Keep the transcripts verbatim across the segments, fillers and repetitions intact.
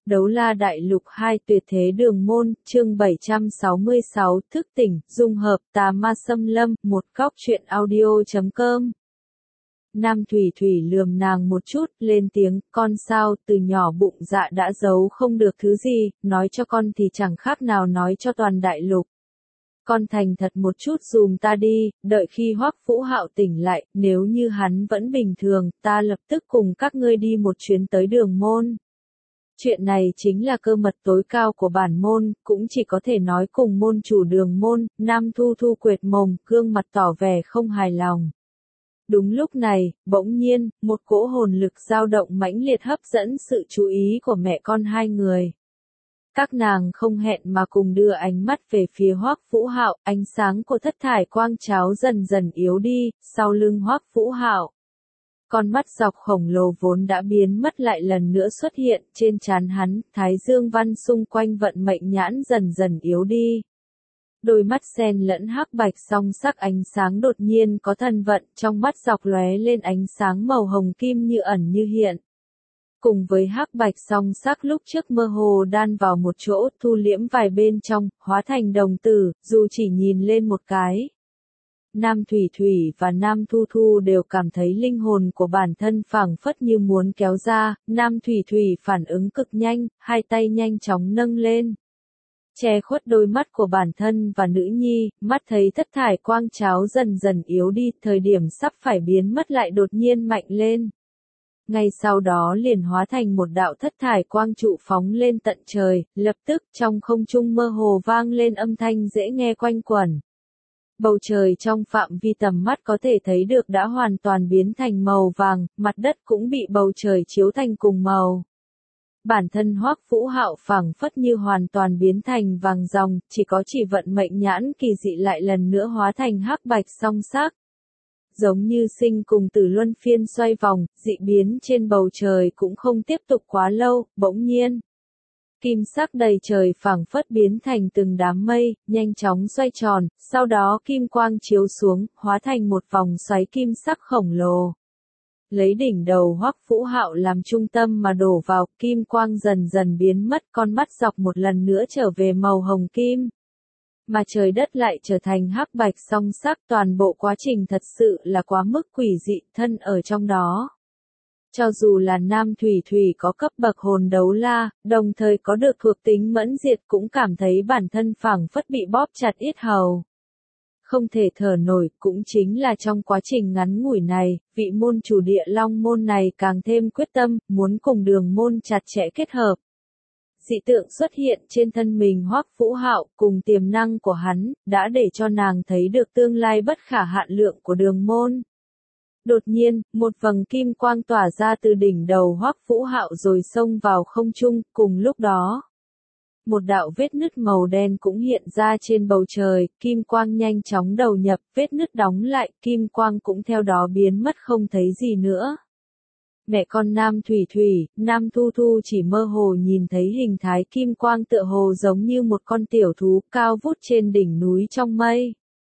Đấu La Đại Lục hai Tuyệt Thế Đường Môn, chương bảy trăm sáu mươi sáu, thức tỉnh, dung hợp, tà ma xâm lâm, một góc truyện audio chấm com. Nam Thủy Thủy lườm nàng một chút, lên tiếng, con sao, từ nhỏ bụng dạ đã giấu không được thứ gì, nói cho con thì chẳng khác nào nói cho toàn đại lục. Con thành thật một chút dùm ta đi, đợi khi Hoắc Vũ Hạo tỉnh lại, nếu như hắn vẫn bình thường, ta lập tức cùng các ngươi đi một chuyến tới Đường Môn. Chuyện này chính là cơ mật tối cao của bản môn, cũng chỉ có thể nói cùng môn chủ Đường Môn. Nam Thu Thu quệt mồm, gương mặt tỏ vẻ không hài lòng. Đúng lúc này, bỗng nhiên, một cỗ hồn lực dao động mãnh liệt hấp dẫn sự chú ý của mẹ con hai người. Các nàng không hẹn mà cùng đưa ánh mắt về phía Hoắc Vũ Hạo, ánh sáng của thất thải quang cháo dần dần yếu đi, sau lưng Hoắc Vũ Hạo. Con mắt dọc khổng lồ vốn đã biến mất lại lần nữa xuất hiện, trên trán hắn, thái dương văn xung quanh vận mệnh nhãn dần dần yếu đi. Đôi mắt xen lẫn hắc bạch song sắc ánh sáng đột nhiên có thân vận, trong mắt dọc lóe lên ánh sáng màu hồng kim như ẩn như hiện. Cùng với hắc bạch song sắc lúc trước mơ hồ đan vào một chỗ, thu liễm vài bên trong, hóa thành đồng tử, dù chỉ nhìn lên một cái. Nam Thủy Thủy và Nam Thu Thu đều cảm thấy linh hồn của bản thân phảng phất như muốn kéo ra, Nam Thủy Thủy phản ứng cực nhanh, hai tay nhanh chóng nâng lên. Che khuất đôi mắt của bản thân và nữ nhi, mắt thấy thất thải quang cháo dần dần yếu đi, thời điểm sắp phải biến mất lại đột nhiên mạnh lên. Ngay sau đó liền hóa thành một đạo thất thải quang trụ phóng lên tận trời, lập tức trong không trung mơ hồ vang lên âm thanh dễ nghe quanh quẩn. Bầu trời trong phạm vi tầm mắt có thể thấy được đã hoàn toàn biến thành màu vàng, mặt đất cũng bị bầu trời chiếu thành cùng màu. Bản thân Hoắc Vũ Hạo phảng phất như hoàn toàn biến thành vàng ròng, chỉ có chỉ vận mệnh nhãn kỳ dị lại lần nữa hóa thành hắc bạch song sắc. Giống như sinh cùng tử luân phiên xoay vòng, dị biến trên bầu trời cũng không tiếp tục quá lâu, bỗng nhiên. Kim sắc đầy trời phảng phất biến thành từng đám mây, nhanh chóng xoay tròn, sau đó kim quang chiếu xuống, hóa thành một vòng xoáy kim sắc khổng lồ. Lấy đỉnh đầu Hoắc Vũ Hạo làm trung tâm mà đổ vào, kim quang dần dần biến mất, con mắt dọc một lần nữa trở về màu hồng kim. Mà trời đất lại trở thành hắc bạch song sắc, toàn bộ quá trình thật sự là quá mức quỷ dị, thân ở trong đó. Cho dù là Nam Thủy Thủy có cấp bậc hồn đấu la, đồng thời có được thuộc tính mẫn diệt cũng cảm thấy bản thân phảng phất bị bóp chặt yết hầu. Không thể thở nổi, cũng chính là trong quá trình ngắn ngủi này, vị môn chủ Địa Long môn này càng thêm quyết tâm, muốn cùng Đường Môn chặt chẽ kết hợp. Dị tượng xuất hiện trên thân mình Hoắc Vũ Hạo, cùng tiềm năng của hắn, đã để cho nàng thấy được tương lai bất khả hạn lượng của Đường Môn. Đột nhiên, một vầng kim quang tỏa ra từ đỉnh đầu Hoắc Vũ Hạo rồi xông vào không trung, cùng lúc đó. Một đạo vết nứt màu đen cũng hiện ra trên bầu trời, kim quang nhanh chóng đầu nhập, vết nứt đóng lại, kim quang cũng theo đó biến mất không thấy gì nữa. Mẹ con Nam Thủy Thủy, Nam Thu Thu chỉ mơ hồ nhìn thấy hình thái kim quang tựa hồ giống như một con tiểu thú cao vút trên đỉnh núi trong mây.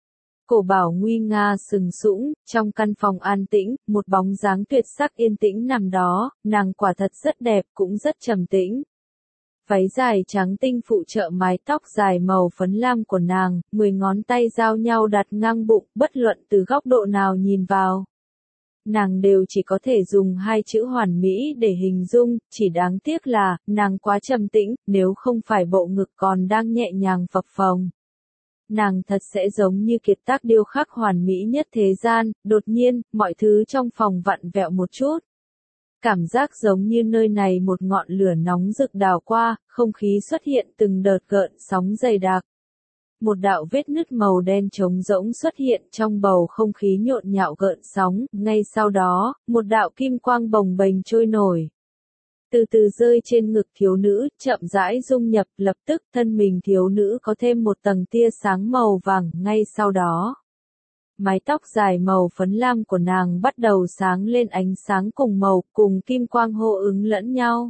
Cổ bảo nguy nga sừng sũng, trong căn phòng an tĩnh, một bóng dáng tuyệt sắc yên tĩnh nằm đó, nàng quả thật rất đẹp cũng rất trầm tĩnh. Váy dài trắng tinh phụ trợ mái tóc dài màu phấn lam của nàng, mười ngón tay giao nhau đặt ngang bụng, bất luận từ góc độ nào nhìn vào. Nàng đều chỉ có thể dùng hai chữ hoàn mỹ để hình dung, chỉ đáng tiếc là, nàng quá trầm tĩnh, nếu không phải bộ ngực còn đang nhẹ nhàng phập phồng. Nàng thật sẽ giống như kiệt tác điêu khắc hoàn mỹ nhất thế gian, đột nhiên, mọi thứ trong phòng vặn vẹo một chút. Cảm giác giống như nơi này một ngọn lửa nóng rực đào qua, không khí xuất hiện từng đợt gợn sóng dày đặc. Một đạo vết nứt màu đen trống rỗng xuất hiện trong bầu không khí nhộn nhạo gợn sóng, ngay sau đó, một đạo kim quang bồng bềnh trôi nổi. Từ từ rơi trên ngực thiếu nữ, chậm rãi dung nhập, lập tức thân mình thiếu nữ có thêm một tầng tia sáng màu vàng, ngay sau đó. Mái tóc dài màu phấn lam của nàng bắt đầu sáng lên ánh sáng cùng màu, cùng kim quang hô ứng lẫn nhau.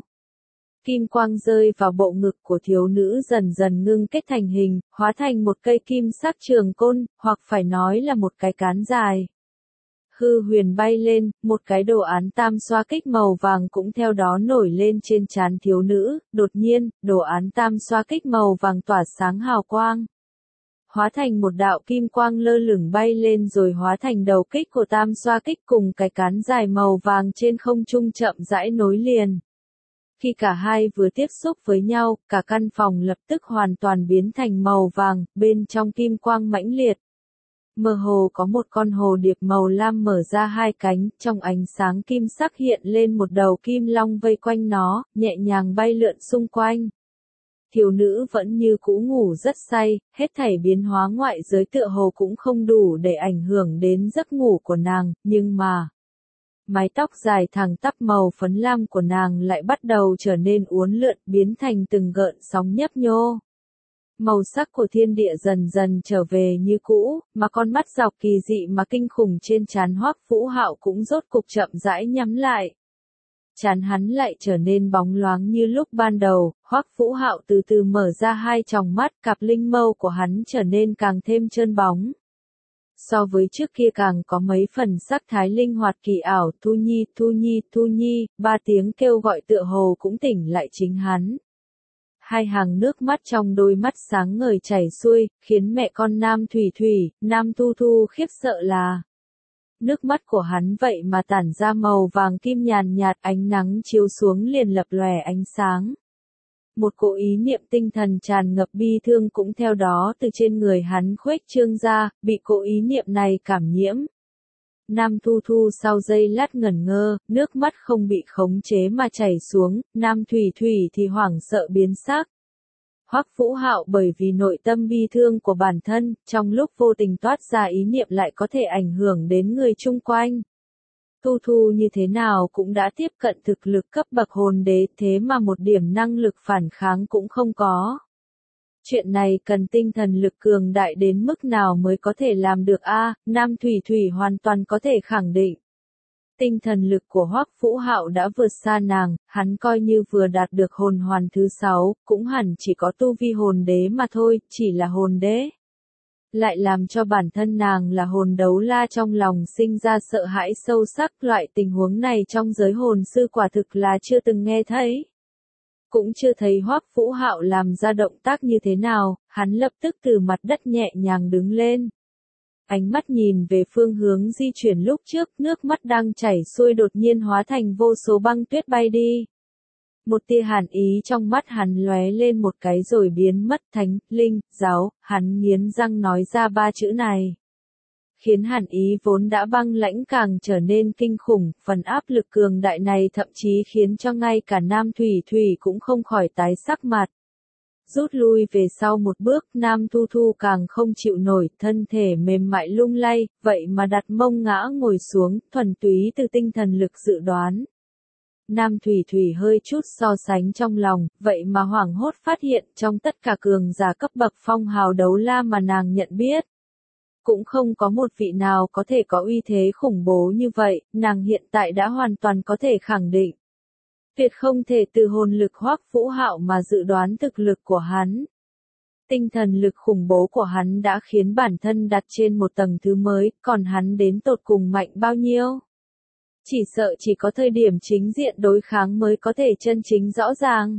Kim quang rơi vào bộ ngực của thiếu nữ dần dần ngưng kết thành hình, hóa thành một cây kim sắc trường côn, hoặc phải nói là một cái cán dài. hư huyền bay lên, một cái đồ án tam xoa kích màu vàng cũng theo đó nổi lên trên trán thiếu nữ, đột nhiên, đồ án tam xoa kích màu vàng tỏa sáng hào quang. Hóa thành một đạo kim quang lơ lửng bay lên rồi hóa thành đầu kích của tam xoa kích cùng cái cán dài màu vàng trên không trung chậm rãi nối liền. Khi cả hai vừa tiếp xúc với nhau, cả căn phòng lập tức hoàn toàn biến thành màu vàng, bên trong kim quang mãnh liệt. Mơ hồ có một con hồ điệp màu lam mở ra hai cánh, trong ánh sáng kim sắc hiện lên một đầu kim long vây quanh nó, nhẹ nhàng bay lượn xung quanh. Thiếu nữ vẫn như cũ ngủ rất say, hết thảy biến hóa ngoại giới tựa hồ cũng không đủ để ảnh hưởng đến giấc ngủ của nàng, nhưng mà mái tóc dài thẳng tắp màu phấn lam của nàng lại bắt đầu trở nên uốn lượn biến thành từng gợn sóng nhấp nhô. Màu sắc của thiên địa dần dần trở về như cũ, mà con mắt dọc kỳ dị mà kinh khủng trên trán Hoắc Vũ Hạo cũng rốt cục chậm rãi nhắm lại. Trán hắn lại trở nên bóng loáng như lúc ban đầu, Hoắc Vũ Hạo từ từ mở ra hai tròng mắt, cặp linh mâu của hắn trở nên càng thêm trơn bóng. So với trước kia càng có mấy phần sắc thái linh hoạt kỳ ảo, Thu Nhi, Thu Nhi, Thu Nhi, ba tiếng kêu gọi tựa hồ cũng tỉnh lại chính hắn. Hai hàng nước mắt trong đôi mắt sáng ngời chảy xuôi, khiến mẹ con Nam Thủy Thủy, Nam Thu Thu khiếp sợ là nước mắt của hắn vậy mà tản ra màu vàng kim nhàn nhạt, ánh nắng chiếu xuống liền lập lòe ánh sáng. Một cỗ ý niệm tinh thần tràn ngập bi thương cũng theo đó từ trên người hắn khuếch trương ra, bị cỗ ý niệm này cảm nhiễm. Nam Thu Thu sau giây lát ngẩn ngơ, nước mắt không bị khống chế mà chảy xuống, Nam Thủy Thủy thì hoảng sợ biến sắc. Hoắc Vũ Hạo bởi vì nội tâm bi thương của bản thân, trong lúc vô tình toát ra ý niệm lại có thể ảnh hưởng đến người chung quanh. Thu Thu như thế nào cũng đã tiếp cận thực lực cấp bậc hồn đế, thế mà một điểm năng lực phản kháng cũng không có. Chuyện này cần tinh thần lực cường đại đến mức nào mới có thể làm được a? Nam Thủy Thủy hoàn toàn có thể khẳng định. Tinh thần lực của Hoắc Vũ Hạo đã vượt xa nàng, hắn coi như vừa đạt được hồn hoàn thứ sáu, cũng hẳn chỉ có tu vi hồn đế mà thôi, chỉ là hồn đế. Lại làm cho bản thân nàng là hồn đấu la trong lòng sinh ra sợ hãi sâu sắc, loại tình huống này trong giới hồn sư quả thực là chưa từng nghe thấy. Cũng chưa thấy Hoắc Vũ Hạo làm ra động tác như thế nào, hắn lập tức từ mặt đất nhẹ nhàng đứng lên. Ánh mắt nhìn về phương hướng di chuyển lúc trước, nước mắt đang chảy xuôi đột nhiên hóa thành vô số băng tuyết bay đi. Một tia hàn ý trong mắt hắn lóe lên một cái rồi biến mất. Thánh, linh, giáo, hắn nghiến răng nói ra ba chữ này. Khiến hàn ý vốn đã băng lãnh càng trở nên kinh khủng, phần áp lực cường đại này thậm chí khiến cho ngay cả Nam Thủy Thủy cũng không khỏi tái sắc mặt. Rút lui về sau một bước, Nam Thu Thu càng không chịu nổi, thân thể mềm mại lung lay, vậy mà đặt mông ngã ngồi xuống, thuần túy từ tinh thần lực dự đoán. Nam Thủy Thủy hơi chút so sánh trong lòng, vậy mà hoảng hốt phát hiện trong tất cả cường giả cấp bậc phong hào đấu la mà nàng nhận biết. Cũng không có một vị nào có thể có uy thế khủng bố như vậy, nàng hiện tại đã hoàn toàn có thể khẳng định. Tuyệt không thể từ hồn lực Hoắc Vũ Hạo mà dự đoán thực lực của hắn. Tinh thần lực khủng bố của hắn đã khiến bản thân đặt trên một tầng thứ mới, còn hắn đến tột cùng mạnh bao nhiêu? Chỉ sợ chỉ có thời điểm chính diện đối kháng mới có thể chân chính rõ ràng.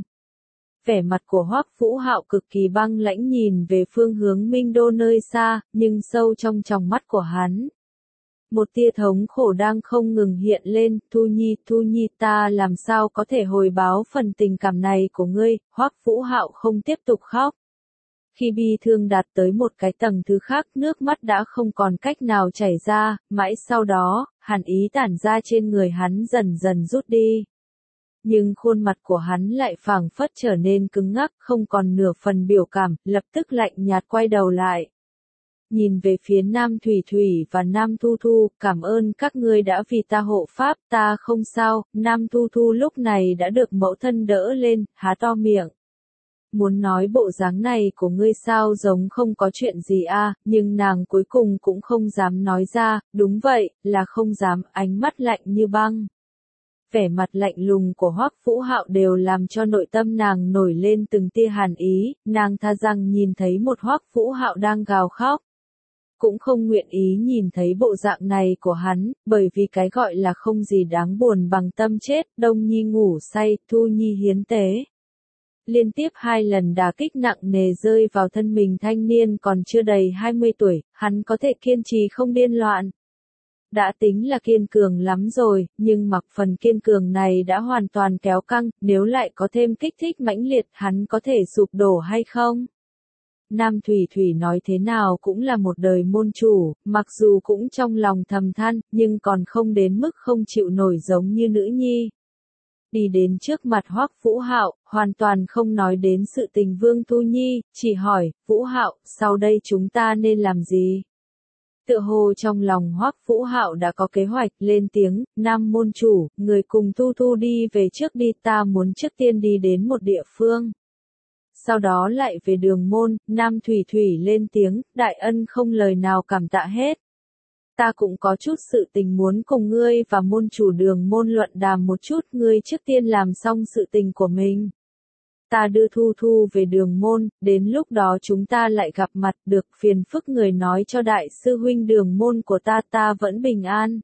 Vẻ mặt của Hoắc Vũ Hạo cực kỳ băng lãnh nhìn về phương hướng Minh Đô nơi xa, nhưng sâu trong tròng mắt của hắn. Một tia thống khổ đang không ngừng hiện lên, Thu Nhi, Thu Nhi ta làm sao có thể hồi báo phần tình cảm này của ngươi, Hoắc Vũ Hạo không tiếp tục khóc. Khi bi thương đạt tới một cái tầng thứ khác, nước mắt đã không còn cách nào chảy ra, mãi sau đó, hàn ý tản ra trên người hắn dần dần rút đi. Nhưng khuôn mặt của hắn lại phảng phất trở nên cứng ngắc, không còn nửa phần biểu cảm, lập tức lạnh nhạt quay đầu lại. Nhìn về phía Nam Thủy Thủy và Nam Thu Thu, cảm ơn các ngươi đã vì ta hộ pháp, ta không sao. Nam Thu Thu lúc này đã được mẫu thân đỡ lên, há to miệng. Muốn nói bộ dáng này của ngươi sao giống không có chuyện gì a, nhưng nàng cuối cùng cũng không dám nói ra, đúng vậy, là không dám, ánh mắt lạnh như băng. Vẻ mặt lạnh lùng của Hoắc Vũ Hạo đều làm cho nội tâm nàng nổi lên từng tia hàn ý, nàng tha rằng nhìn thấy một Hoắc Vũ Hạo đang gào khóc. cũng không nguyện ý nhìn thấy bộ dạng này của hắn, bởi vì cái gọi là không gì đáng buồn bằng tâm chết, Đông Nhi ngủ say, Thu Nhi hiến tế. Liên tiếp hai lần đả kích nặng nề rơi vào thân mình thanh niên còn chưa đầy hai mươi tuổi, hắn có thể kiên trì không điên loạn. Đã tính là kiên cường lắm rồi, nhưng mặc phần kiên cường này đã hoàn toàn kéo căng, nếu lại có thêm kích thích mãnh liệt hắn có thể sụp đổ hay không? Nam Thủy Thủy nói thế nào cũng là một đời môn chủ, mặc dù cũng trong lòng thầm than, nhưng còn không đến mức không chịu nổi giống như nữ nhi. Đi đến trước mặt Hoắc Vũ Hạo, hoàn toàn không nói đến sự tình Vương Tu Nhi, chỉ hỏi, Vũ Hạo, sau đây chúng ta nên làm gì? Tựa hồ trong lòng Hoắc Vũ Hạo đã có kế hoạch, lên tiếng, Nam môn chủ, người cùng Thu Thu đi về trước đi, ta muốn trước tiên đi đến một địa phương. Sau đó lại về đường môn, Nam Thủy Thủy lên tiếng, đại ân không lời nào cảm tạ hết. Ta cũng có chút sự tình muốn cùng ngươi và môn chủ đường môn luận đàm một chút, ngươi trước tiên làm xong sự tình của mình. Ta đưa Thu Thu về đường môn, đến lúc đó chúng ta lại gặp mặt, được phiền phức người nói cho đại sư huynh đường môn của ta ta vẫn bình an.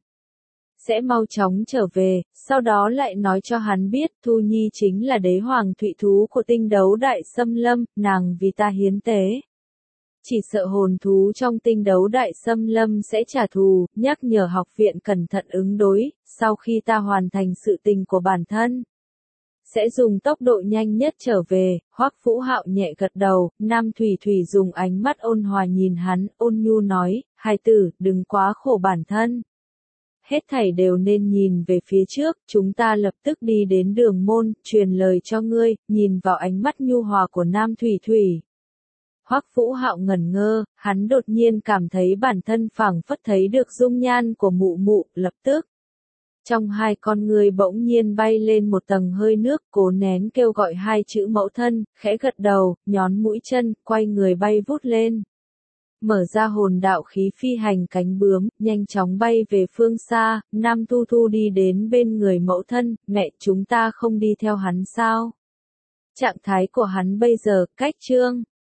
Sẽ mau chóng trở về, sau đó lại nói cho hắn biết Thu Nhi chính là đế hoàng thụy thú của tinh đấu đại xâm lâm, nàng vì ta hiến tế. Chỉ sợ hồn thú trong tinh đấu đại xâm lâm sẽ trả thù, nhắc nhở học viện cẩn thận ứng đối, sau khi ta hoàn thành sự tình của bản thân. Sẽ dùng tốc độ nhanh nhất trở về, Hoắc Vũ Hạo nhẹ gật đầu, Nam Thủy Thủy dùng ánh mắt ôn hòa nhìn hắn, ôn nhu nói, hài tử, đừng quá khổ bản thân. Hết thảy đều nên nhìn về phía trước, chúng ta lập tức đi đến đường môn, truyền lời cho ngươi, nhìn vào ánh mắt nhu hòa của Nam Thủy Thủy. Hoắc Vũ Hạo ngẩn ngơ, hắn đột nhiên cảm thấy bản thân phảng phất thấy được dung nhan của mụ mụ, lập tức. Trong hai con người bỗng nhiên bay lên một tầng hơi nước, cố nén kêu gọi hai chữ mẫu thân, khẽ gật đầu, nhón mũi chân, quay người bay vút lên. Mở ra hồn đạo khí phi hành cánh bướm, nhanh chóng bay về phương xa, Nam Thu Thu đi đến bên người mẫu thân, mẹ chúng ta không đi theo hắn sao? Trạng thái của hắn bây giờ, cách trương.